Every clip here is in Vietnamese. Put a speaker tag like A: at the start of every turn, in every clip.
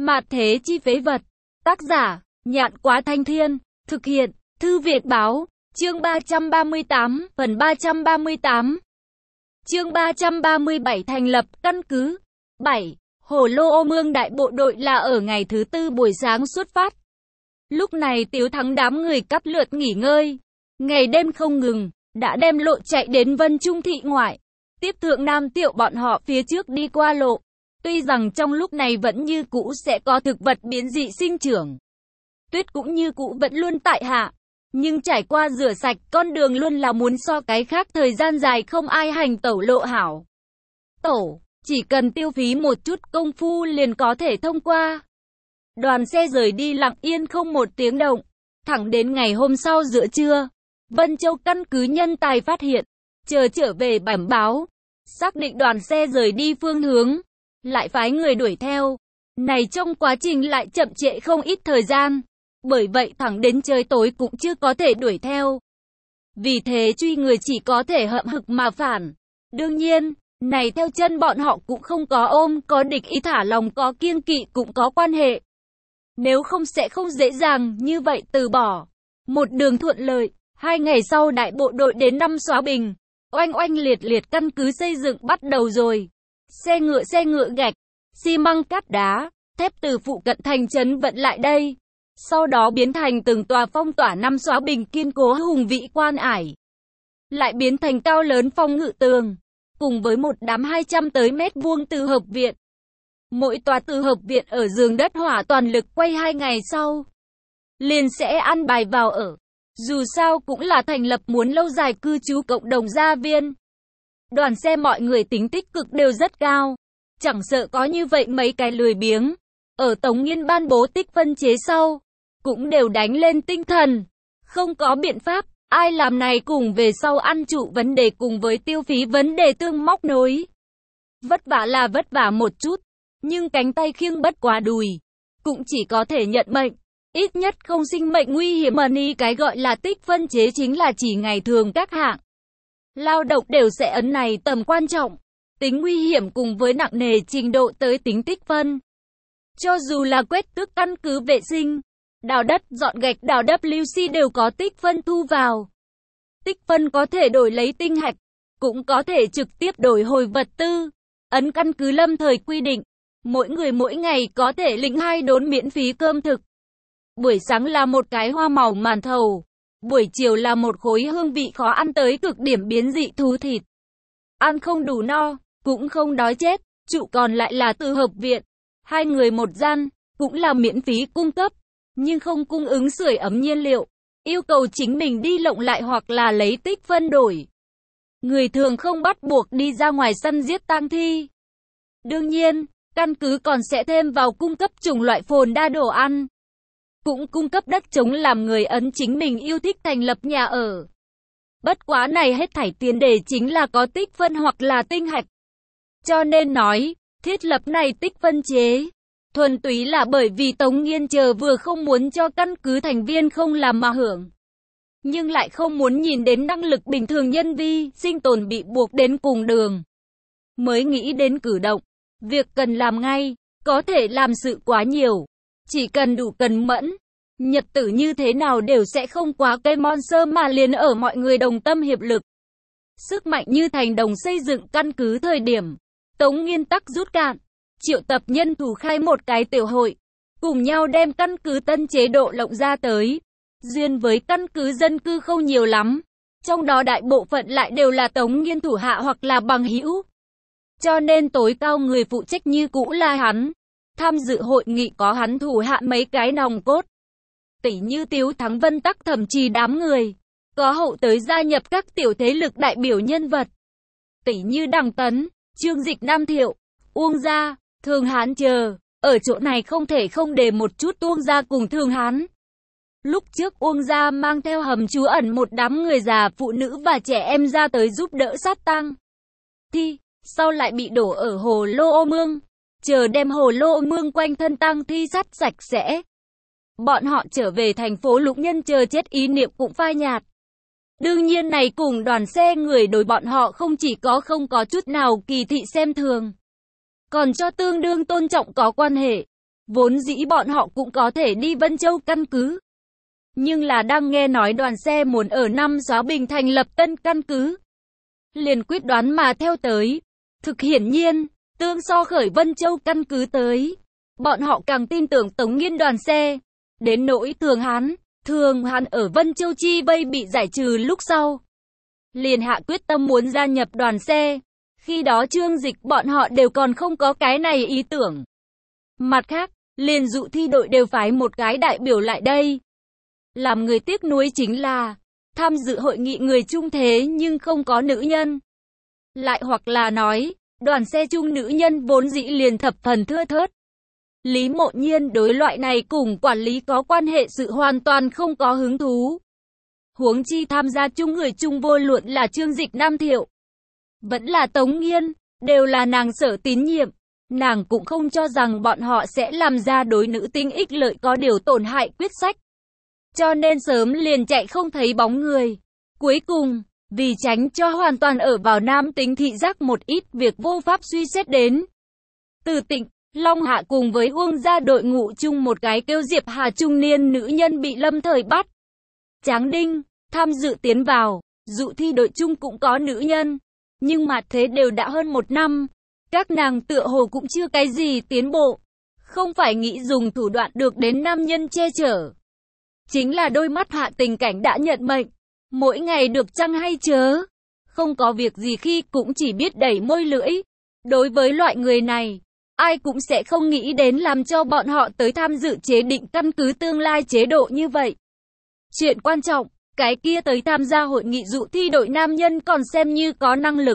A: Mạt thế chi phế vật. Tác giả, Nhạn Quá Thanh Thiên. Thực hiện, Thư Việt Báo. Chương 338, phần 338. Chương 337 thành lập căn cứ. 7. Hồ Lô Ô Mương đại bộ đội là ở ngày thứ tư buổi sáng xuất phát. Lúc này Tiếu Thắng đám người cắp lượt nghỉ ngơi. Ngày đêm không ngừng, đã đem lộ chạy đến Vân Trung thị ngoại. Tiếp thượng Nam Tiệu bọn họ phía trước đi qua lộ. Tuy rằng trong lúc này vẫn như cũ sẽ có thực vật biến dị sinh trưởng. Tuyết cũng như cũ vẫn luôn tại hạ. Nhưng trải qua rửa sạch con đường luôn là muốn so cái khác thời gian dài không ai hành tẩu lộ hảo. Chỉ cần tiêu phí một chút công phu liền có thể thông qua. Đoàn xe rời đi lặng yên không một tiếng động. Thẳng đến ngày hôm sau giữa trưa, Vân Châu căn cứ nhân tài phát hiện. Trở về bẩm báo. Xác định đoàn xe rời đi phương hướng. Lại phái người đuổi theo. Này trong quá trình lại chậm trễ không ít thời gian. Bởi vậy thẳng đến trời tối cũng chưa có thể đuổi theo. Vì thế truy người chỉ có thể hậm hực mà phản. Đương nhiên, này theo chân bọn họ cũng không có ôm, có địch ý thả lòng có kiêng kỵ cũng có quan hệ. Nếu không sẽ không dễ dàng như vậy từ bỏ. Một đường thuận lợi, 2 ngày sau đại bộ đội đến Năm Xóa Bình. Oanh oanh liệt liệt căn cứ xây dựng bắt đầu rồi. Xe ngựa gạch, xi măng cát đá, thép từ phụ cận thành trấn vận lại đây. Sau đó biến thành từng tòa phong tỏa Năm Xóa Bình kiên cố hùng vĩ quan ải. Lại biến thành cao lớn phong ngự tường, cùng với một đám 200 tới mét vuông từ hợp viện. Mỗi tòa từ hợp viện ở giường đất hỏa toàn lực quay 2 ngày sau. Liền sẽ ăn bài vào ở. Dù sao cũng là thành lập muốn lâu dài cư trú cộng đồng gia viên. Đoàn xe mọi người tính tích cực đều rất cao. Chẳng sợ có như vậy mấy cái lười biếng. Ở Tống Nghiên ban bố tích phân chế sau, cũng đều đánh lên tinh thần. Không có biện pháp, ai làm này cùng về sau ăn trụ vấn đề cùng với tiêu phí vấn đề tương móc nối. Vất vả là vất vả một chút, nhưng cánh tay khiêng bất quá đùi. Cũng chỉ có thể nhận mệnh, ít nhất không sinh mệnh nguy hiểm. Money cái gọi là tích phân chế chính là chỉ ngày thường các hạng lao động đều sẽ ấn này tầm quan trọng, tính nguy hiểm cùng với nặng nề trình độ tới tính tích phân. Cho dù là quét tước căn cứ vệ sinh, đào đất, dọn gạch, đào WC đều có tích phân thu vào. Tích phân có thể đổi lấy tinh hạch, cũng có thể trực tiếp đổi hồi vật tư. Ấn căn cứ lâm thời quy định, mỗi người mỗi ngày có thể lĩnh 2 đốn miễn phí cơm thực. Buổi sáng là một cái hoa màu màn thầu, buổi chiều là một khối hương vị khó ăn tới cực điểm biến dị thú thịt. Ăn không đủ no, cũng không đói chết, trụ còn lại là từ hợp viện. 2 người một gian, cũng là miễn phí cung cấp, nhưng không cung ứng sưởi ấm nhiên liệu. Yêu cầu chính mình đi lộng lại hoặc là lấy tích phân đổi. Người thường không bắt buộc đi ra ngoài săn giết tang thi. Đương nhiên, căn cứ còn sẽ thêm vào cung cấp chủng loại phồn đa đồ ăn. Cũng cung cấp đất trống làm người Ấn chính mình yêu thích thành lập nhà ở. Bất quá này hết thảy tiền đề chính là có tích phân hoặc là tinh hạch. Cho nên nói, thiết lập này tích phân chế, thuần túy là bởi vì Tống Nghiên chờ vừa không muốn cho căn cứ thành viên không làm mà hưởng. Nhưng lại không muốn nhìn đến năng lực bình thường nhân vi, sinh tồn bị buộc đến cùng đường. Mới nghĩ đến cử động, việc cần làm ngay, có thể làm sự quá nhiều. Chỉ cần đủ cần mẫn, nhật tử như thế nào đều sẽ không quá cây monster mà liền ở mọi người đồng tâm hiệp lực. Sức mạnh như thành đồng xây dựng căn cứ thời điểm. Tống Nghiên tắc rút cạn, triệu tập nhân thủ khai một cái tiểu hội, cùng nhau đem căn cứ tân chế độ lộng ra tới. Duyên với căn cứ dân cư không nhiều lắm, trong đó đại bộ phận lại đều là Tống Nghiên thủ hạ hoặc là bằng hữu. Cho nên tối cao người phụ trách như cũ là hắn. Tham dự hội nghị có hắn thủ hạ mấy cái nòng cốt. Tỷ như Tiếu Thắng, Vân Tắc, thậm chí đám người. Có hậu tới gia nhập các tiểu thế lực đại biểu nhân vật. Tỷ như Đằng Tấn, Trương Dịch, Nam Thiệu, Uông Gia, Thường Hán chờ. Ở chỗ này không thể không đề một chút Uông Gia cùng Thường Hán. Lúc trước Uông Gia mang theo hầm trú ẩn một đám người già, phụ nữ và trẻ em ra tới giúp đỡ sát tang thi, sau lại bị đổ ở hồ Lô Ô Mương. Chờ đem hồ Lô Ô Mương quanh thân tang thi sát sạch sẽ. Bọn họ trở về thành phố Lục Nhân chờ chết ý niệm cũng phai nhạt. Đương nhiên này cùng đoàn xe người đối bọn họ không chỉ không có chút nào kỳ thị xem thường, còn cho tương đương tôn trọng có quan hệ. Vốn dĩ bọn họ cũng có thể đi Vân Châu căn cứ. Nhưng là đang nghe nói đoàn xe muốn ở Nam Xóa Bình thành lập tân căn cứ, liền quyết đoán mà theo tới. Thực hiển nhiên, tương so khởi Vân Châu căn cứ tới, bọn họ càng tin tưởng Tống Nghiên đoàn xe. Đến nỗi Thường Hán ở Vân Châu chi vây bị giải trừ lúc sau, liền hạ quyết tâm muốn gia nhập đoàn xe. Khi đó Trương Dịch bọn họ đều còn không có cái này ý tưởng. Mặt khác, liền dụ thi đội đều phái một cái đại biểu lại đây. Làm người tiếc nuối chính là, tham dự hội nghị người trung thế nhưng không có nữ nhân. Lại hoặc là nói, đoàn xe chung nữ nhân vốn dĩ liền thập phần thưa thớt. Lý Mộ Nhiên đối loại này cùng quản lý có quan hệ sự hoàn toàn không có hứng thú. Huống chi tham gia chung người chung vô luận là Trương Dịch Nam Thiệu, vẫn là Tống Nghiên, đều là nàng sở tín nhiệm. Nàng cũng không cho rằng bọn họ sẽ làm ra đối nữ tính ích lợi có điều tổn hại quyết sách. Cho nên sớm liền chạy không thấy bóng người. Cuối cùng, vì tránh cho hoàn toàn ở vào nam tính thị giác một ít việc vô pháp suy xét đến, Từ Tịnh, Long Hạ cùng với Uông gia đội ngũ chung một cái kêu Diệp Hà trung niên nữ nhân bị lâm thời bắt. Tráng Đinh, tham dự tiến vào, dụ thi đội chung cũng có nữ nhân. Nhưng mà thế đều đã hơn 1 năm. Các nàng tựa hồ cũng chưa cái gì tiến bộ. Không phải nghĩ dùng thủ đoạn được đến nam nhân che chở. Chính là đôi mắt Hạ Tình Cảnh đã nhận mệnh. Mỗi ngày được chăng hay chớ. Không có việc gì khi cũng chỉ biết đẩy môi lưỡi. Đối với loại người này, ai cũng sẽ không nghĩ đến làm cho bọn họ tới tham dự chế định căn cứ tương lai chế độ như vậy. Chuyện quan trọng, cái kia tới tham gia hội nghị dụ thi đội nam nhân còn xem như có năng lực.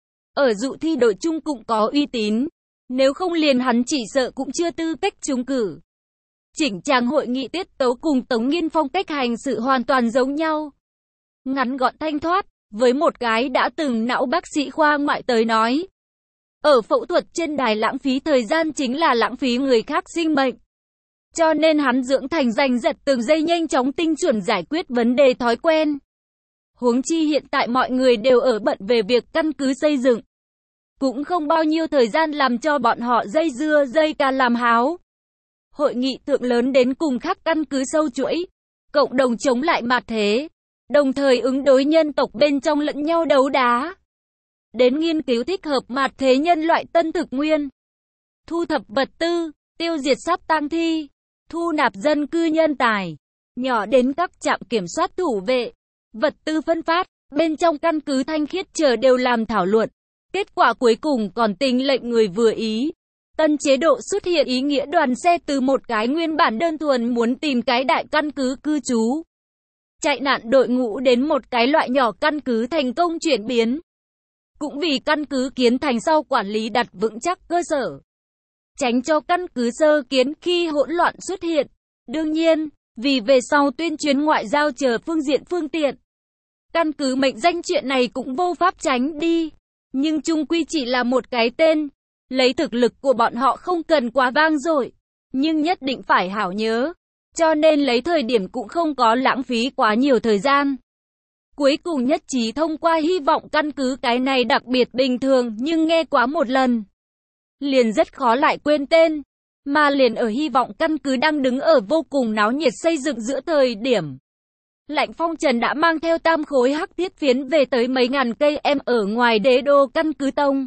A: Ở dụ thi đội chung cũng có uy tín. Nếu không liền hắn chỉ sợ cũng chưa tư cách trúng cử. Chỉnh trang hội nghị tiết tấu cùng Tống Nghiên phong cách hành sự hoàn toàn giống nhau. Ngắn gọn thanh thoát, với một cái đã từng não bác sĩ khoa ngoại tới nói. Ở phẫu thuật trên đài lãng phí thời gian chính là lãng phí người khác sinh mệnh. Cho nên hắn dưỡng thành giành giật từng giây nhanh chóng tinh chuẩn giải quyết vấn đề thói quen. Huống chi hiện tại mọi người đều ở bận về việc căn cứ xây dựng. Cũng không bao nhiêu thời gian làm cho bọn họ dây dưa dây ca làm háo. Hội nghị thượng lớn đến cùng khắp căn cứ sâu chuỗi, cộng đồng chống lại mạt thế, đồng thời ứng đối nhân tộc bên trong lẫn nhau đấu đá. Đến nghiên cứu thích hợp mạt thế nhân loại tân thực nguyên, thu thập vật tư, tiêu diệt sắp tang thi, thu nạp dân cư nhân tài, nhỏ đến các trạm kiểm soát thủ vệ, vật tư phân phát, bên trong căn cứ thanh khiết chờ đều làm thảo luận. Kết quả cuối cùng còn tình lệnh người vừa ý. Tân chế độ xuất hiện ý nghĩa đoàn xe từ một cái nguyên bản đơn thuần muốn tìm cái đại căn cứ cư trú, chạy nạn đội ngũ đến một cái loại nhỏ căn cứ thành công chuyển biến. Cũng vì căn cứ kiến thành sau quản lý đặt vững chắc cơ sở, tránh cho căn cứ sơ kiến khi hỗn loạn xuất hiện. Đương nhiên, vì về sau tuyên truyền ngoại giao chờ phương tiện, căn cứ mệnh danh chuyện này cũng vô pháp tránh đi. Nhưng chung quy chỉ là một cái tên, lấy thực lực của bọn họ không cần quá vang dội, nhưng nhất định phải hảo nhớ, cho nên lấy thời điểm cũng không có lãng phí quá nhiều thời gian. Cuối cùng nhất trí thông qua hy vọng căn cứ cái này đặc biệt bình thường nhưng nghe quá một lần, liền rất khó lại quên tên, mà liền ở hy vọng căn cứ đang đứng ở vô cùng náo nhiệt xây dựng giữa thời điểm. Lạnh phong trần đã mang theo tam khối hắc thiết phiến về tới mấy ngàn cây em ở ngoài đế đô căn cứ tông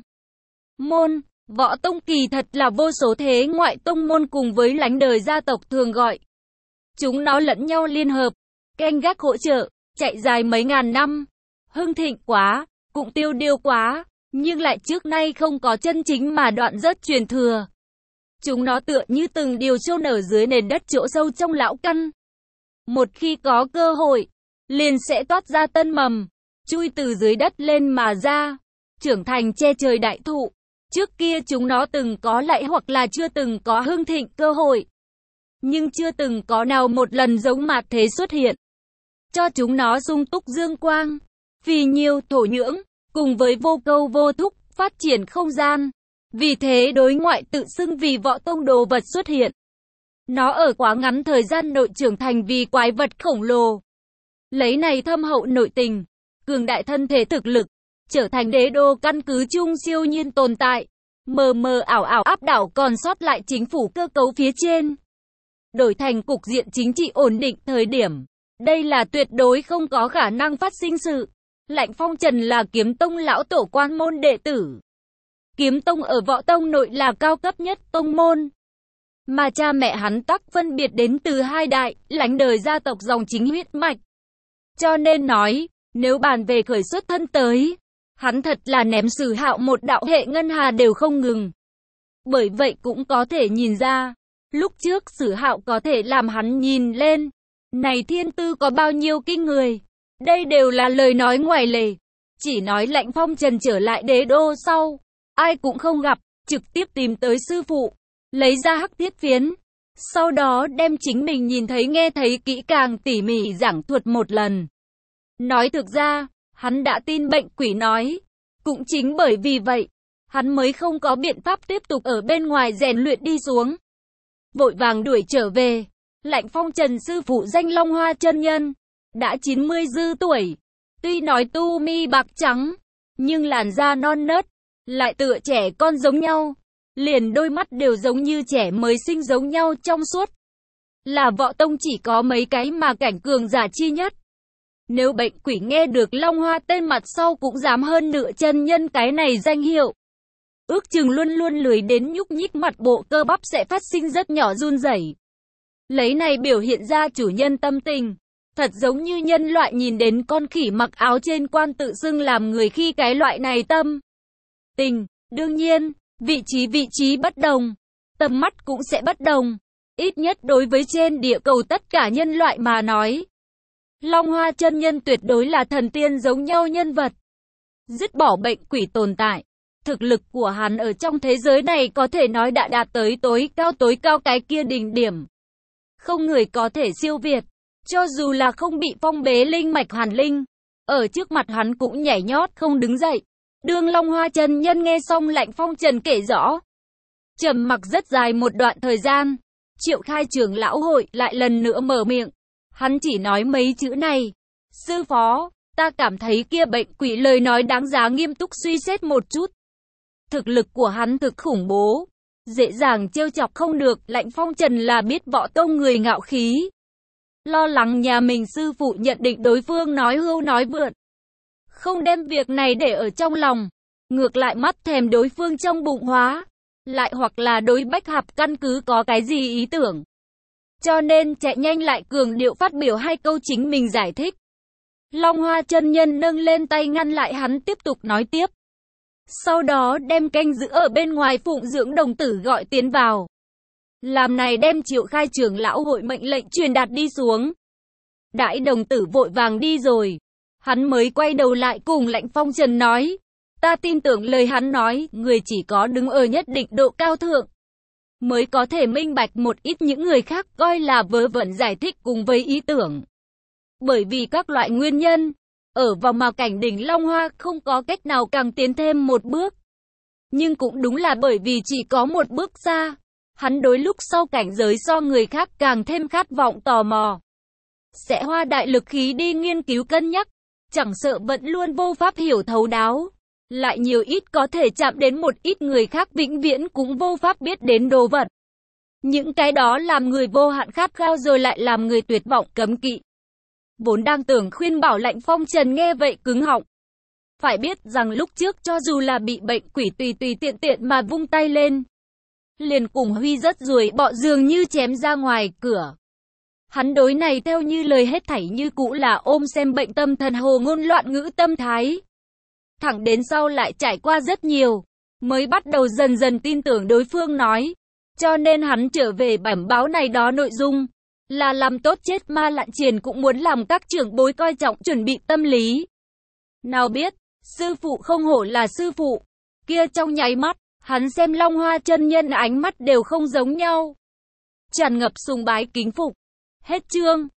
A: môn. Võ tông kỳ thật là vô số thế ngoại tông môn cùng với lãnh đời gia tộc thường gọi. Chúng nó lẫn nhau liên hợp, canh gác hỗ trợ, chạy dài mấy ngàn năm. Hưng thịnh quá, cũng tiêu điều quá, nhưng lại trước nay không có chân chính mà đoạn rớt truyền thừa. Chúng nó tựa như từng điều chôn ở dưới nền đất chỗ sâu trong lão căn. Một khi có cơ hội, liền sẽ toát ra tân mầm, chui từ dưới đất lên mà ra, trưởng thành che trời đại thụ. Trước kia chúng nó từng có lại hoặc là chưa từng có hưng thịnh cơ hội, nhưng chưa từng có nào một lần giống mạt thế xuất hiện, cho chúng nó sung túc dương quang, phì nhiêu thổ nhưỡng, cùng với vô câu vô thúc, phát triển không gian. Vì thế đối ngoại tự xưng vì võ tông đồ vật xuất hiện. Nó ở quá ngắn thời gian nội trưởng thành vì quái vật khổng lồ. Lấy này thâm hậu nội tình, cường đại thân thể thực lực, trở thành đế đô căn cứ chung siêu nhiên tồn tại. mờ mờ ảo ảo áp đảo còn sót lại chính phủ cơ cấu phía trên. Đổi thành cục diện chính trị ổn định thời điểm. Đây là tuyệt đối không có khả năng phát sinh sự. Lạnh Phong Trần là kiếm tông lão tổ quan môn đệ tử. Kiếm tông ở Võ Tông nội là cao cấp nhất tông môn. Mà cha mẹ hắn tắc phân biệt đến từ hai đại, lãnh đời gia tộc dòng chính huyết mạch. Cho nên nói, nếu bàn về khởi xuất thân tới, hắn thật là ném Sử Hạo một đạo hệ ngân hà đều không ngừng. Bởi vậy cũng có thể nhìn ra, lúc trước Sử Hạo có thể làm hắn nhìn lên, này thiên tư có bao nhiêu kinh người. Đây đều là lời nói ngoài lề. Chỉ nói Lạnh Phong Trần trở lại đế đô sau, ai cũng không gặp, trực tiếp tìm tới sư phụ, lấy ra hắc thiết phiến. Sau đó đem chính mình nhìn thấy nghe thấy kỹ càng tỉ mỉ giảng thuật một lần. Nói thực ra, hắn đã tin bệnh quỷ nói. Cũng chính bởi vì vậy, hắn mới không có biện pháp tiếp tục ở bên ngoài rèn luyện đi xuống. Vội vàng đuổi trở về. Lạnh Phong Trần sư phụ danh Long Hoa chân nhân, đã 90 dư tuổi. Tuy nói tu mi bạc trắng, nhưng làn da non nớt, lại tựa trẻ con giống nhau. Liền đôi mắt đều giống như trẻ mới sinh giống nhau trong suốt. Là Võ Tông chỉ có mấy cái mà cảnh cường giả chi nhất. Nếu bệnh quỷ nghe được Long Hoa tên mặt sau cũng dám hơn nửa chân nhân cái này danh hiệu. Ước chừng luôn luôn lười đến nhúc nhích mặt bộ cơ bắp sẽ phát sinh rất nhỏ run rẩy. Lấy này biểu hiện ra chủ nhân tâm tình. Thật giống như nhân loại nhìn đến con khỉ mặc áo trên quan tự xưng làm người khi cái loại này tâm tình. Đương nhiên, vị trí bất đồng, tầm mắt cũng sẽ bất đồng. Ít nhất đối với trên địa cầu tất cả nhân loại mà nói. Long Hoa chân nhân tuyệt đối là thần tiên giống nhau nhân vật. Dứt bỏ bệnh quỷ tồn tại. Thực lực của hắn ở trong thế giới này có thể nói đã đạt tới tối cao cái kia đỉnh điểm. Không người có thể siêu việt. Cho dù là không bị phong bế linh mạch Hàn Linh, ở trước mặt hắn cũng nhảy nhót không đứng dậy. Đương Long Hoa chân nhân nghe xong Lạnh Phong Trần kể rõ. Trầm mặc rất dài một đoạn thời gian. Triệu Khai trưởng lão hội lại lần nữa mở miệng. Hắn chỉ nói mấy chữ này. Sư phó, ta cảm thấy kia bệnh quỷ lời nói đáng giá nghiêm túc suy xét một chút. Thực lực của hắn thực khủng bố. Dễ dàng trêu chọc không được. Lạnh Phong Trần là biết Võ Tông người ngạo khí. Lo lắng nhà mình sư phụ nhận định đối phương nói hưu nói vượn. Không đem việc này để ở trong lòng. Ngược lại mắt thèm đối phương trong bụng hóa. Lại hoặc là đối Bách Hạp căn cứ có cái gì ý tưởng. Cho nên chạy nhanh lại cường điệu phát biểu hai câu chính mình giải thích. Long Hoa chân nhân nâng lên tay ngăn lại hắn tiếp tục nói tiếp. Sau đó đem canh giữ ở bên ngoài phụng dưỡng đồng tử gọi tiến vào. Làm này đem Triệu Khai trưởng lão hội mệnh lệnh truyền đạt đi xuống. Đãi đồng tử vội vàng đi rồi. Hắn mới quay đầu lại cùng Lạnh Phong Trần nói. Ta tin tưởng lời hắn nói, người chỉ có đứng ở nhất định độ cao thượng. Mới có thể minh bạch một ít những người khác coi là vớ vẩn giải thích cùng với ý tưởng. Bởi vì các loại nguyên nhân, ở vào mà cảnh đỉnh Long Hoa không có cách nào càng tiến thêm một bước. Nhưng cũng đúng là bởi vì chỉ có một bước xa, hắn đối lúc sau cảnh giới so người khác càng thêm khát vọng tò mò. Sẽ hoa đại lực khí đi nghiên cứu cân nhắc, chẳng sợ vẫn luôn vô pháp hiểu thấu đáo. Lại nhiều ít có thể chạm đến một ít người khác vĩnh viễn cũng vô pháp biết đến đồ vật. Những cái đó làm người vô hạn khát khao rồi lại làm người tuyệt vọng cấm kỵ. Vốn đang tưởng khuyên bảo Lạnh Phong Trần nghe vậy cứng họng. Phải biết rằng lúc trước cho dù là bị bệnh quỷ tùy tiện mà vung tay lên. Liền cùng Huy rất ruồi bọ dường như chém ra ngoài cửa. Hắn đối này theo như lời hết thảy như cũ là ôm xem bệnh tâm thần hồ ngôn loạn ngữ tâm thái. Thẳng đến sau lại trải qua rất nhiều, mới bắt đầu dần dần tin tưởng đối phương nói. Cho nên hắn trở về bẩm báo này đó nội dung, là làm tốt chết ma lạn triền cũng muốn làm các trưởng bối coi trọng chuẩn bị tâm lý. Nào biết, sư phụ không hổ là sư phụ, kia trong nháy mắt, hắn xem Long Hoa chân nhân ánh mắt đều không giống nhau. Tràn ngập sùng bái kính phục. Hết chương.